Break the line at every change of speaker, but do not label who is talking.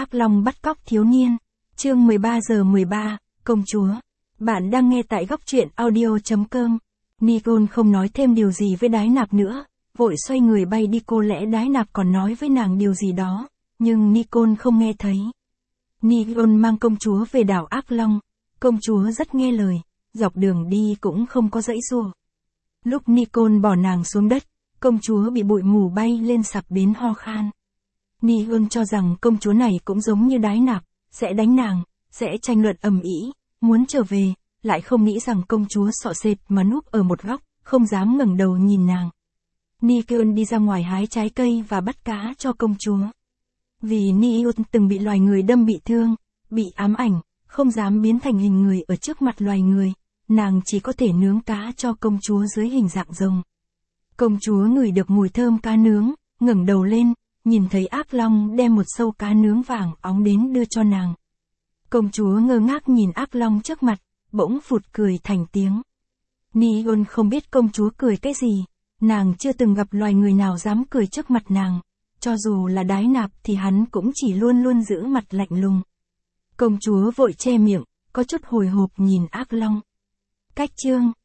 Ác Long bắt cóc thiếu niên. Chương 13:13, công chúa. Bạn đang nghe tại góc truyện audio.com. Nikon không nói thêm điều gì với Đái Nạp nữa, vội xoay người bay đi. Có lẽ Đái Nạp còn nói với nàng điều gì đó, nhưng Nikon không nghe thấy. Nikon mang công chúa về đảo Ác Long. Công chúa rất nghe lời, dọc đường đi cũng không có giãy giụa. Lúc Nikon bỏ nàng xuống đất, công chúa bị bụi mù bay lên sặc đến ho khan. Nikon cho rằng công chúa này cũng giống như Đái Nạp, sẽ đánh nàng, sẽ tranh luận ầm ĩ, muốn trở về, lại không nghĩ rằng công chúa sợ sệt mà núp ở một góc, không dám ngẩng đầu nhìn nàng. Nikon đi ra ngoài hái trái cây và bắt cá cho công chúa. Vì Nikon từng bị loài người đâm bị thương, bị ám ảnh, không dám biến thành hình người ở trước mặt loài người, nàng chỉ có thể nướng cá cho công chúa dưới hình dạng rồng. Công chúa ngửi được mùi thơm cá nướng, ngẩng đầu lên, nhìn thấy Ác Long đem một sâu cá nướng vàng óng đến đưa cho nàng. Công chúa ngơ ngác nhìn Ác Long trước mặt, bỗng phụt cười thành tiếng. Nikon không biết công chúa cười cái gì, nàng chưa từng gặp loài người nào dám cười trước mặt nàng, cho dù là Đái Nạp thì hắn cũng chỉ luôn luôn giữ mặt lạnh lùng. Công chúa vội che miệng, có chút hồi hộp nhìn Ác Long. Cách chương